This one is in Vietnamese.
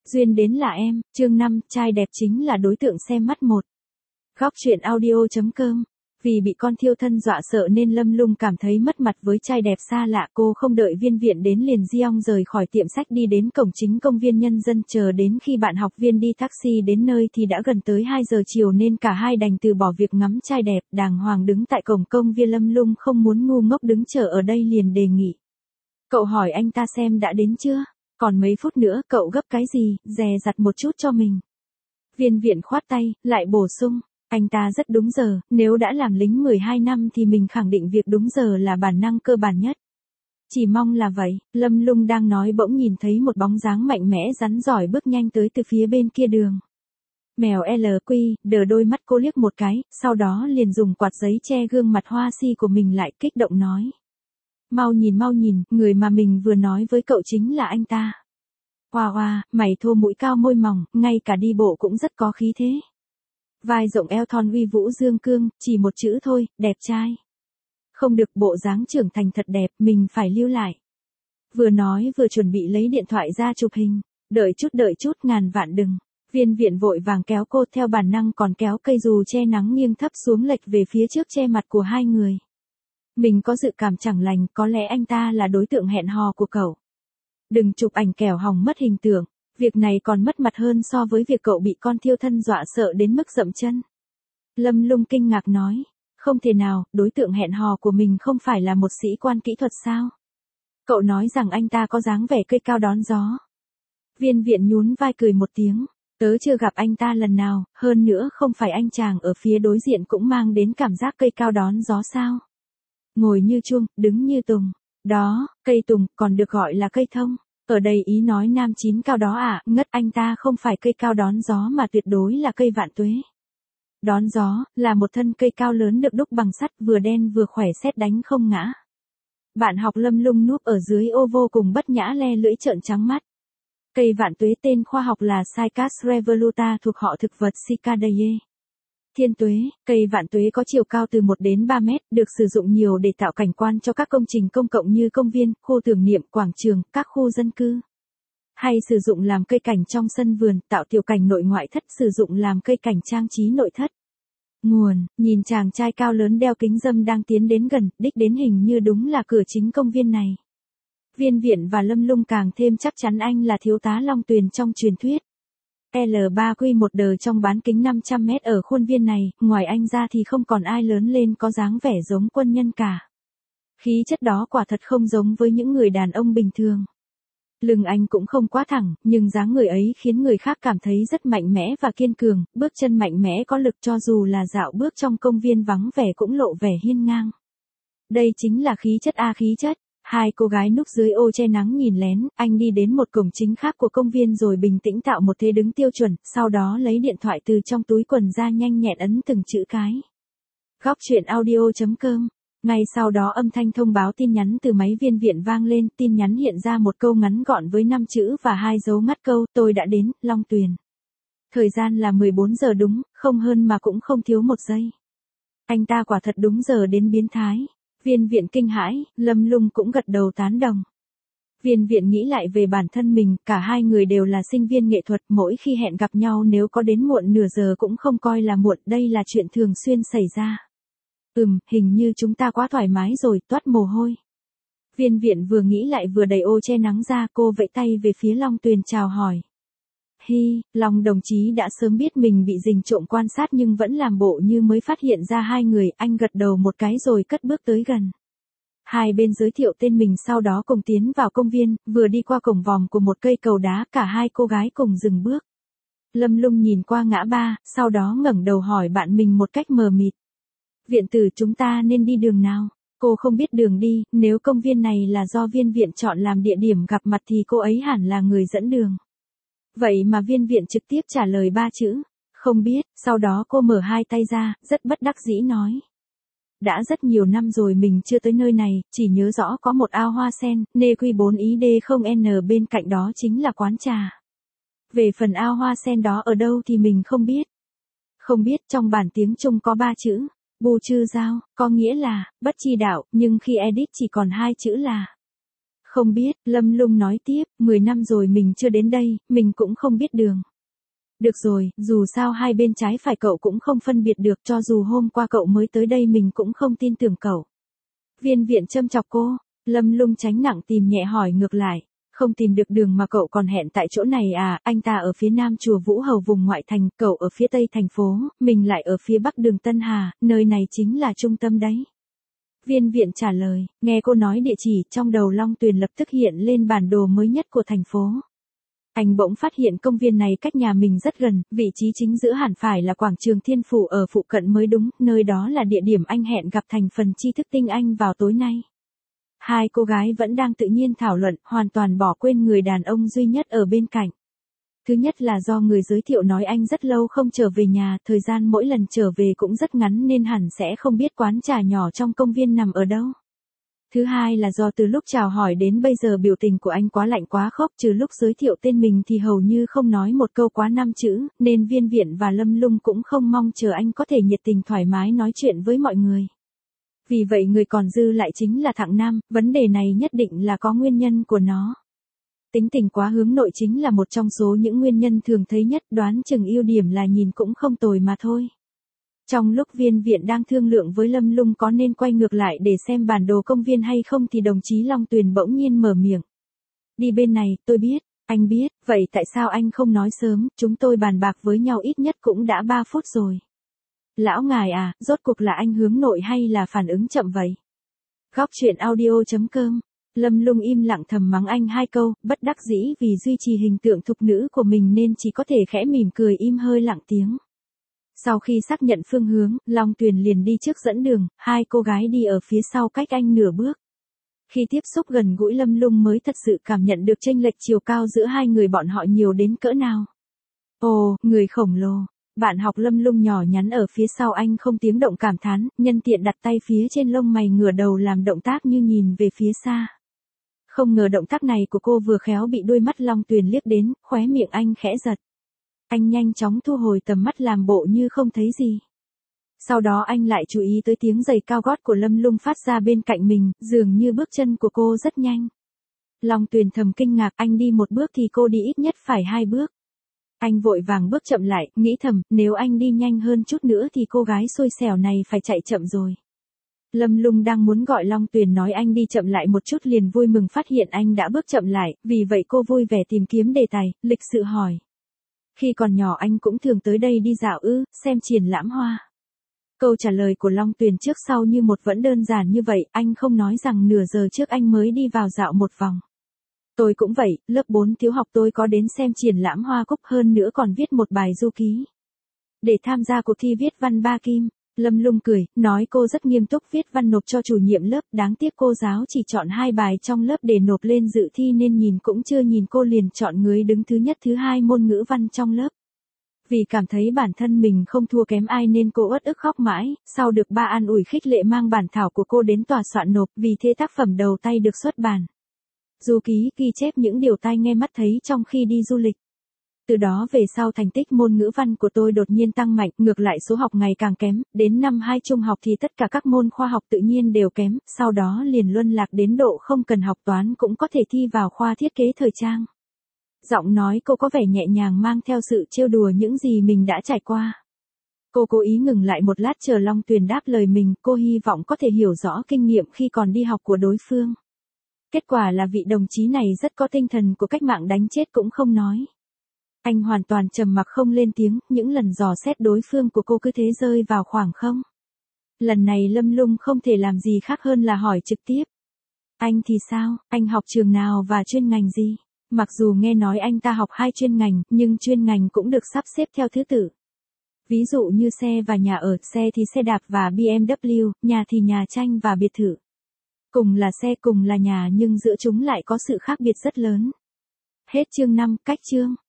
Duyên đến là em, chương 5, trai đẹp chính là đối tượng xem mắt một. Góc truyện audio.com. Vì bị con thiêu thân dọa sợ nên Lâm Lung cảm thấy mất mặt với trai đẹp xa lạ, cô không đợi Viên Viện đến liền diong rời khỏi tiệm sách đi đến cổng chính công viên nhân dân, chờ đến khi bạn học Viên đi taxi đến nơi thì đã gần tới 2 giờ chiều nên cả hai đành từ bỏ việc ngắm trai đẹp đàng hoàng đứng tại cổng công viên. Lâm Lung không muốn ngu ngốc đứng chờ ở đây liền đề nghị. Cậu hỏi anh ta xem đã đến chưa? Còn mấy phút nữa, cậu gấp cái gì, dè dặt một chút cho mình. Viên Viện khoát tay, lại bổ sung. Anh ta rất đúng giờ, nếu đã làm lính 12 năm thì mình khẳng định việc đúng giờ là bản năng cơ bản nhất. Chỉ mong là vậy. Lâm Lung đang nói bỗng nhìn thấy một bóng dáng mạnh mẽ rắn rỏi bước nhanh tới từ phía bên kia đường. Mèo LQ, đờ đôi mắt cô liếc một cái, sau đó liền dùng quạt giấy che gương mặt hoa si của mình lại, kích động nói. Mau nhìn, người mà mình vừa nói với cậu chính là anh ta. Hoa hoa, mày thô mũi cao môi mỏng, ngay cả đi bộ cũng rất có khí thế. Vai rộng eo thon uy vũ dương cương, chỉ một chữ thôi, đẹp trai. Không được, bộ dáng trưởng thành thật đẹp, mình phải lưu lại. Vừa nói vừa chuẩn bị lấy điện thoại ra chụp hình. Đợi chút, ngàn vạn đừng. Viên Viện vội vàng kéo cô, theo bản năng còn kéo cây dù che nắng nghiêng thấp xuống lệch về phía trước che mặt của hai người. Mình có dự cảm chẳng lành, có lẽ anh ta là đối tượng hẹn hò của cậu. Đừng chụp ảnh kẻo hỏng mất hình tượng. Việc này còn mất mặt hơn so với việc cậu bị con thiêu thân dọa sợ đến mức dậm chân. Lâm Lung kinh ngạc nói. Không thể nào, đối tượng hẹn hò của mình không phải là một sĩ quan kỹ thuật sao? Cậu nói rằng anh ta có dáng vẻ cây cao đón gió. Viên Viện nhún vai cười một tiếng. Tớ chưa gặp anh ta lần nào, hơn nữa không phải anh chàng ở phía đối diện cũng mang đến cảm giác cây cao đón gió sao? Ngồi như chuông, đứng như tùng. Đó, cây tùng, còn được gọi là cây thông. Ở đây ý nói nam chín cao đó à, ngất, anh ta không phải cây cao đón gió mà tuyệt đối là cây vạn tuế. Đón gió, là một thân cây cao lớn được đúc bằng sắt, vừa đen vừa khỏe, sét đánh không ngã. Bạn học Lâm Lung núp ở dưới ô vô cùng bất nhã le lưỡi trợn trắng mắt. Cây vạn tuế tên khoa học là Cycas revoluta, thuộc họ thực vật Cicadae. Thiên tuế, cây vạn tuế có chiều cao từ 1 đến 3 mét, được sử dụng nhiều để tạo cảnh quan cho các công trình công cộng như công viên, khu tưởng niệm, quảng trường, các khu dân cư. Hay sử dụng làm cây cảnh trong sân vườn, tạo tiểu cảnh nội ngoại thất, sử dụng làm cây cảnh trang trí nội thất. Nguồn, nhìn chàng trai cao lớn đeo kính râm đang tiến đến gần, đích đến hình như đúng là cửa chính công viên này. Viên Viện và Lâm Lung càng thêm chắc chắn anh là thiếu tá Long Tuyền trong truyền thuyết. L3Q1 đời trong bán kính 500 mét ở khuôn viên này, ngoài anh ra thì không còn ai lớn lên có dáng vẻ giống quân nhân cả. Khí chất đó quả thật không giống với những người đàn ông bình thường. Lưng anh cũng không quá thẳng, nhưng dáng người ấy khiến người khác cảm thấy rất mạnh mẽ và kiên cường, bước chân mạnh mẽ có lực, cho dù là dạo bước trong công viên vắng vẻ cũng lộ vẻ hiên ngang. Đây chính là khí chất a, khí chất. Hai cô gái núp dưới ô che nắng nhìn lén, anh đi đến một cổng chính khác của công viên rồi bình tĩnh tạo một thế đứng tiêu chuẩn, sau đó lấy điện thoại từ trong túi quần ra nhanh nhẹn ấn từng chữ cái. Góc truyện audio.com. Ngay sau đó âm thanh thông báo tin nhắn từ máy Viên Viện vang lên, tin nhắn hiện ra một câu ngắn gọn với 5 chữ và 2 dấu ngắt câu, tôi đã đến, Long Tuyền. Thời gian là 14 giờ đúng, không hơn mà cũng không thiếu 1 giây. Anh ta quả thật đúng giờ đến biến thái. Viên Viện kinh hãi, Lâm Lung cũng gật đầu tán đồng. Viên Viện nghĩ lại về bản thân mình, cả hai người đều là sinh viên nghệ thuật, mỗi khi hẹn gặp nhau nếu có đến muộn nửa giờ cũng không coi là muộn, đây là chuyện thường xuyên xảy ra. Hình như chúng ta quá thoải mái rồi, toát mồ hôi. Viên Viện vừa nghĩ lại vừa đẩy ô che nắng ra, cô vẫy tay về phía Long Tuyền chào hỏi. Hi, Long đồng chí đã sớm biết mình bị rình trộm quan sát nhưng vẫn làm bộ như mới phát hiện ra hai người, anh gật đầu một cái rồi cất bước tới gần. Hai bên giới thiệu tên mình sau đó cùng tiến vào công viên, vừa đi qua cổng vòm của một cây cầu đá, cả hai cô gái cùng dừng bước. Lâm Lung nhìn qua ngã ba, sau đó ngẩng đầu hỏi bạn mình một cách mờ mịt. Viện tử, chúng ta nên đi đường nào? Cô không biết đường đi, nếu công viên này là do Viên Viện chọn làm địa điểm gặp mặt thì cô ấy hẳn là người dẫn đường. Vậy mà Viên Viện trực tiếp trả lời 3 chữ, không biết, sau đó cô mở hai tay ra, rất bất đắc dĩ nói. Đã rất nhiều năm rồi mình chưa tới nơi này, chỉ nhớ rõ có một ao hoa sen, NQ4ID0N bên cạnh đó chính là quán trà. Về phần ao hoa sen đó ở đâu thì mình không biết. Không biết, trong bản tiếng Trung có 3 chữ, bù chư giao, có nghĩa là, bất chi đạo, nhưng khi edit chỉ còn 2 chữ là Không biết, Lâm Lung nói tiếp, 10 năm rồi mình chưa đến đây, mình cũng không biết đường. Được rồi, dù sao hai bên trái phải cậu cũng không phân biệt được, cho dù hôm qua cậu mới tới đây mình cũng không tin tưởng cậu. Viên viện châm chọc cô, Lâm Lung tránh nặng tìm nhẹ hỏi ngược lại. Không tìm được đường mà cậu còn hẹn tại chỗ này à, anh ta ở phía nam chùa Vũ Hầu vùng ngoại thành, cậu ở phía tây thành phố, mình lại ở phía bắc đường Tân Hà, nơi này chính là trung tâm đấy. Viên viện trả lời, nghe cô nói địa chỉ, trong đầu Long Tuyền lập tức hiện lên bản đồ mới nhất của thành phố. Anh bỗng phát hiện công viên này cách nhà mình rất gần, vị trí chính giữa hẳn phải là quảng trường Thiên Phủ ở phụ cận mới đúng, nơi đó là địa điểm anh hẹn gặp thành phần tri thức tinh anh vào tối nay. Hai cô gái vẫn đang tự nhiên thảo luận, hoàn toàn bỏ quên người đàn ông duy nhất ở bên cạnh. Thứ nhất là do người giới thiệu nói anh rất lâu không trở về nhà, thời gian mỗi lần trở về cũng rất ngắn nên hẳn sẽ không biết quán trà nhỏ trong công viên nằm ở đâu. Thứ hai là do từ lúc chào hỏi đến bây giờ biểu tình của anh quá lạnh quá khốc, trừ lúc giới thiệu tên mình thì hầu như không nói một câu quá 5 chữ, nên Viên Viện và Lâm Lung cũng không mong chờ anh có thể nhiệt tình thoải mái nói chuyện với mọi người. Vì vậy người còn dư lại chính là thằng Nam, vấn đề này nhất định là có nguyên nhân của nó. Tính tình quá hướng nội chính là một trong số những nguyên nhân thường thấy nhất, đoán chừng ưu điểm là nhìn cũng không tồi mà thôi. Trong lúc Viên Viện đang thương lượng với Lâm Lung có nên quay ngược lại để xem bản đồ công viên hay không thì đồng chí Long Tuyền bỗng nhiên mở miệng. Đi bên này, tôi biết, anh biết, vậy tại sao anh không nói sớm, chúng tôi bàn bạc với nhau ít nhất cũng đã 3 phút rồi. Lão ngài à, rốt cuộc là anh hướng nội hay là phản ứng chậm vậy? Góc truyện audio.com. Lâm Lung im lặng thầm mắng anh 2 câu, bất đắc dĩ vì duy trì hình tượng thục nữ của mình nên chỉ có thể khẽ mỉm cười im hơi lặng tiếng. Sau khi xác nhận phương hướng, Long Tuyền liền đi trước dẫn đường, hai cô gái đi ở phía sau cách anh nửa bước. Khi tiếp xúc gần gũi Lâm Lung mới thật sự cảm nhận được chênh lệch chiều cao giữa hai người bọn họ nhiều đến cỡ nào. Ồ, người khổng lồ. Bạn học Lâm Lung nhỏ nhắn ở phía sau anh không tiếng động cảm thán, nhân tiện đặt tay phía trên lông mày ngửa đầu làm động tác như nhìn về phía xa. Không ngờ động tác này của cô vừa khéo bị đôi mắt Long Tuyền liếc đến, khóe miệng anh khẽ giật. Anh nhanh chóng thu hồi tầm mắt làm bộ như không thấy gì. Sau đó anh lại chú ý tới tiếng giày cao gót của Lâm Lung phát ra bên cạnh mình, dường như bước chân của cô rất nhanh. Long Tuyền thầm kinh ngạc, anh đi một bước thì cô đi ít nhất phải 2 bước. Anh vội vàng bước chậm lại, nghĩ thầm, nếu anh đi nhanh hơn chút nữa thì cô gái xui xẻo này phải chạy chậm rồi. Lâm Lung đang muốn gọi Long Tuyền nói anh đi chậm lại một chút liền vui mừng phát hiện anh đã bước chậm lại, vì vậy cô vui vẻ tìm kiếm đề tài, lịch sự hỏi. Khi còn nhỏ anh cũng thường tới đây đi dạo ư, xem triển lãm hoa. Câu trả lời của Long Tuyền trước sau như một vẫn đơn giản như vậy, anh không nói rằng nửa giờ trước anh mới đi vào dạo một vòng. Tôi cũng vậy, lớp 4 thiếu học tôi có đến xem triển lãm hoa cúc hơn nữa còn viết một bài du ký. Để tham gia cuộc thi viết văn 3 kim, Lâm Lung cười, nói cô rất nghiêm túc viết văn nộp cho chủ nhiệm lớp, đáng tiếc cô giáo chỉ chọn 2 bài trong lớp để nộp lên dự thi nên nhìn cũng chưa nhìn cô liền chọn người đứng thứ nhất thứ 2 môn ngữ văn trong lớp. Vì cảm thấy bản thân mình không thua kém ai nên cô uất ức khóc mãi, sau được ba an ủi khích lệ mang bản thảo của cô đến tòa soạn nộp, vì thế tác phẩm đầu tay được xuất bản. Du ký ghi chép những điều tai nghe mắt thấy trong khi đi du lịch. Từ đó về sau thành tích môn ngữ văn của tôi đột nhiên tăng mạnh, ngược lại số học ngày càng kém, đến năm 2 trung học thì tất cả các môn khoa học tự nhiên đều kém, sau đó liền luân lạc đến độ không cần học toán cũng có thể thi vào khoa thiết kế thời trang. Giọng nói cô có vẻ nhẹ nhàng mang theo sự trêu đùa những gì mình đã trải qua. Cô cố ý ngừng lại một lát chờ Long Tuyền đáp lời mình, cô hy vọng có thể hiểu rõ kinh nghiệm khi còn đi học của đối phương. Kết quả là vị đồng chí này rất có tinh thần của cách mạng đánh chết cũng không nói. Anh hoàn toàn trầm mặc không lên tiếng, những lần dò xét đối phương của cô cứ thế rơi vào khoảng không. Lần này Lâm Lung không thể làm gì khác hơn là hỏi trực tiếp. Anh thì sao, anh học trường nào và chuyên ngành gì? Mặc dù nghe nói anh ta học 2 chuyên ngành, nhưng chuyên ngành cũng được sắp xếp theo thứ tự. Ví dụ như xe và nhà ở, xe thì xe đạp và BMW, nhà thì nhà tranh và biệt thự. Cùng là xe cùng là nhà nhưng giữa chúng lại có sự khác biệt rất lớn. Hết chương 5, cách chương.